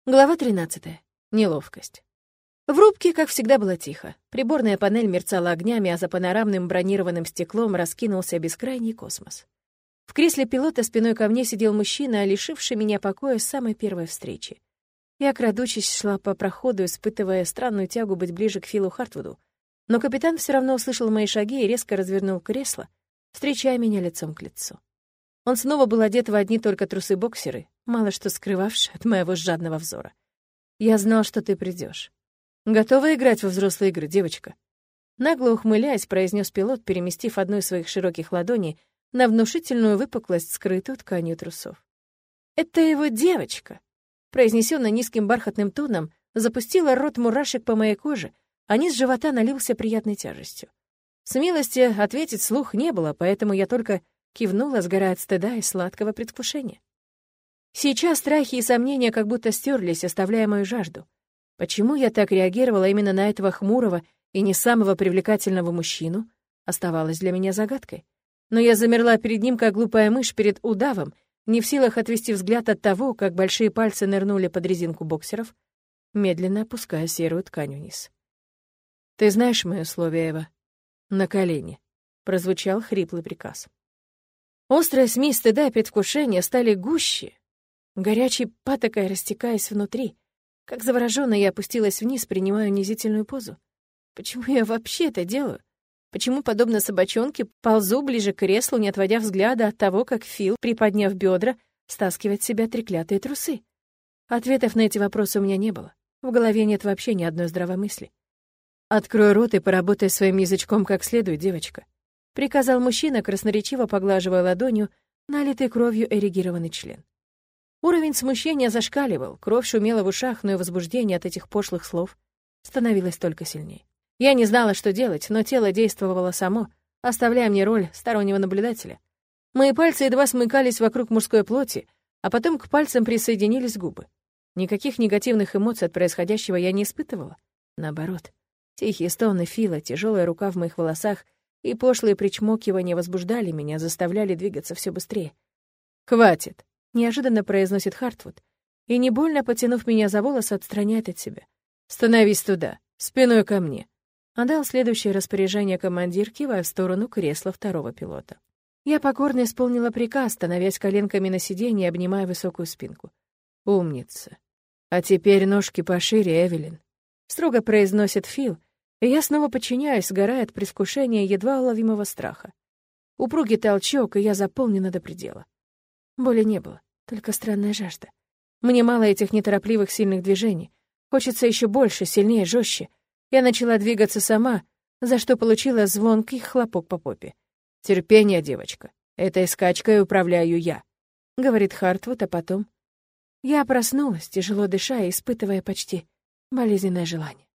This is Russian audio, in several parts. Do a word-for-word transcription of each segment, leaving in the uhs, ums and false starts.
Глава тринадцатая. Неловкость. В рубке, как всегда, было тихо. Приборная панель мерцала огнями, а за панорамным бронированным стеклом раскинулся бескрайний космос. В кресле пилота спиной ко мне сидел мужчина, лишивший меня покоя с самой первой встречи. Я, крадучись, шла по проходу, испытывая странную тягу быть ближе к Филу Хартвуду. Но капитан все равно услышал мои шаги и резко развернул кресло, встречая меня лицом к лицу. Он снова был одет в одни только трусы-боксеры, мало что скрывавшие от моего жадного взора. «Я знал, что ты придешь. Готова играть во взрослые игры, девочка?» Нагло ухмыляясь, произнес пилот, переместив одну из своих широких ладоней на внушительную выпуклость, скрытую тканью трусов. «Это его девочка!» Произнесённо низким бархатным тоном, запустила рот мурашек по моей коже, а низ живота налился приятной тяжестью. Смелости ответить вслух не было, поэтому я только кивнула, сгорая от стыда и сладкого предвкушения. Сейчас страхи и сомнения как будто стерлись, оставляя мою жажду. Почему я так реагировала именно на этого хмурого и не самого привлекательного мужчину, оставалось для меня загадкой. Но я замерла перед ним, как глупая мышь перед удавом, не в силах отвести взгляд от того, как большие пальцы нырнули под резинку боксеров, медленно опуская серую ткань вниз. «Ты знаешь мои условия, Эва?» «На колени», — прозвучал хриплый приказ. Острая смесь стыда и предвкушения стали гуще, горячей патокой растекаясь внутри. Как заворожённая я опустилась вниз, принимая унизительную позу. Почему я вообще это делаю? Почему, подобно собачонке, ползу ближе к креслу, не отводя взгляда от того, как Фил, приподняв бедра, стаскивает с себя треклятые трусы? Ответов на эти вопросы у меня не было. В голове нет вообще ни одной здравой мысли. «Открой рот и поработай своим язычком как следует, девочка», — приказал мужчина, красноречиво поглаживая ладонью налитый кровью эрегированный член. Уровень смущения зашкаливал, кровь шумела в ушах, но и возбуждение от этих пошлых слов становилось только сильнее. Я не знала, что делать, но тело действовало само, оставляя мне роль стороннего наблюдателя. Мои пальцы едва смыкались вокруг мужской плоти, а потом к пальцам присоединились губы. Никаких негативных эмоций от происходящего я не испытывала. Наоборот, тихие стоны Фила, тяжелая рука в моих волосах и пошлые причмокивания возбуждали меня, заставляли двигаться все быстрее. «Хватит!» — неожиданно произносит Хартвуд, и, не больно потянув меня за волосы, отстраняет от себя. «Становись туда, спиной ко мне!» Отдал следующее распоряжение командир, кивая в сторону кресла второго пилота. Я покорно исполнила приказ, становясь коленками на сиденье и обнимая высокую спинку. «Умница! А теперь ножки пошире, Эвелин!» Строго произносит Фил, и я снова подчиняюсь, сгорая от предвкушения едва уловимого страха. Упругий толчок, и я заполнена до предела. Боли не было, только странная жажда. Мне мало этих неторопливых сильных движений. Хочется еще больше, сильнее, жестче. Я начала двигаться сама, за что получила звонкий хлопок по попе. «Терпение, девочка. Этой скачкой управляю я», — говорит Хартвуд, а потом... Я проснулась, тяжело дыша и испытывая почти болезненное желание.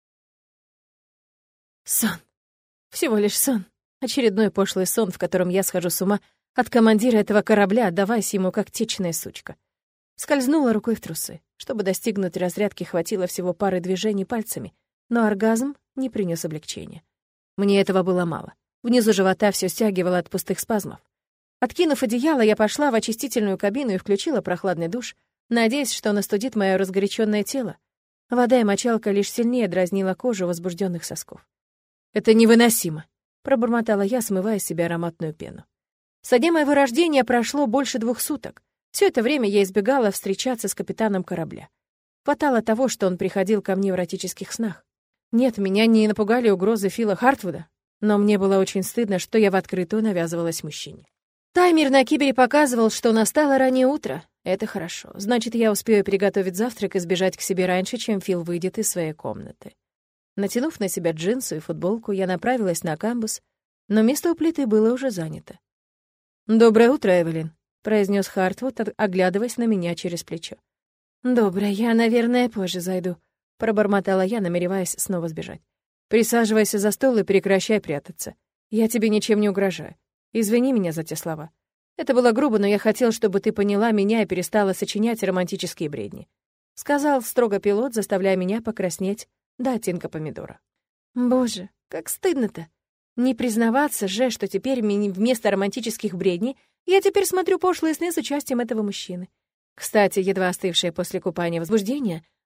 Сон. Всего лишь сон. Очередной пошлый сон, в котором я схожу с ума от командира этого корабля, отдаваясь ему как течная сучка. Скользнула рукой в трусы. Чтобы достигнуть разрядки, хватило всего пары движений пальцами, но оргазм не принес облегчения. Мне этого было мало. Внизу живота все стягивало от пустых спазмов. Откинув одеяло, я пошла в очистительную кабину и включила прохладный душ, надеясь, что он остудит мое разгоряченное тело. Вода и мочалка лишь сильнее дразнила кожу возбужденных сосков. «Это невыносимо», — пробормотала я, смывая с себя ароматную пену. Со дня моего рождения прошло больше двух суток. Все это время я избегала встречаться с капитаном корабля. Хватало того, что он приходил ко мне в эротических снах. Нет, меня не напугали угрозы Фила Хартвуда, но мне было очень стыдно, что я в открытую навязывалась мужчине. Таймер на кибере показывал, что настало раннее утро. Это хорошо. Значит, я успею приготовить завтрак и сбежать к себе раньше, чем Фил выйдет из своей комнаты. Натянув на себя джинсы и футболку, я направилась на камбус, но место у плиты было уже занято. «Доброе утро, Эвелин», — произнес Хартвуд, оглядываясь на меня через плечо. «Доброе, я, наверное, позже зайду», — пробормотала я, намереваясь снова сбежать. «Присаживайся за стол и прекращай прятаться. Я тебе ничем не угрожаю. Извини меня за те слова. Это было грубо, но я хотел, чтобы ты поняла меня и перестала сочинять романтические бредни», — сказал строго пилот, заставляя меня покраснеть до оттенка помидора. Боже, как стыдно-то. Не признаваться же, что теперь вместо романтических бредней я теперь смотрю пошлые сны с участием этого мужчины. Кстати, едва остывшее после купания возбуждение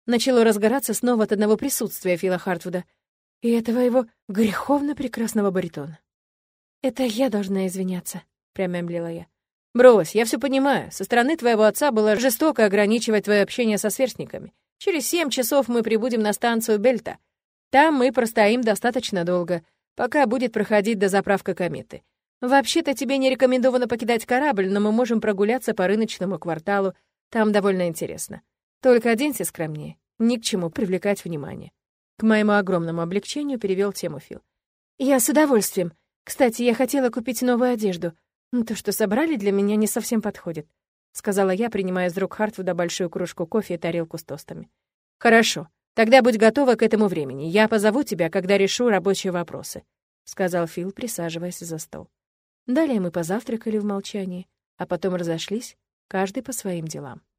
начало разгораться снова от одного присутствия Фила Хартвуда и этого его греховно прекрасного баритона. «Это я должна извиняться», — прямо мямлила я. «Брось, я все понимаю. Со стороны твоего отца было жестоко ограничивать твое общение со сверстниками. Через семь часов мы прибудем на станцию Бельта. Там мы простоим достаточно долго, пока будет проходить дозаправка кометы. Вообще-то тебе не рекомендовано покидать корабль, но мы можем прогуляться по рыночному кварталу. Там довольно интересно. Только оденься скромнее. Ни к чему привлекать внимание». К моему огромному облегчению перевел тему Фил. «Я с удовольствием. Кстати, я хотела купить новую одежду. Но то, что собрали, для меня не совсем подходит», — сказала я, принимая из рук Хартвуда большую кружку кофе и тарелку с тостами. «Хорошо. Тогда будь готова к этому времени. Я позову тебя, когда решу рабочие вопросы», — сказал Фил, присаживаясь за стол. Далее мы позавтракали в молчании, а потом разошлись, каждый по своим делам.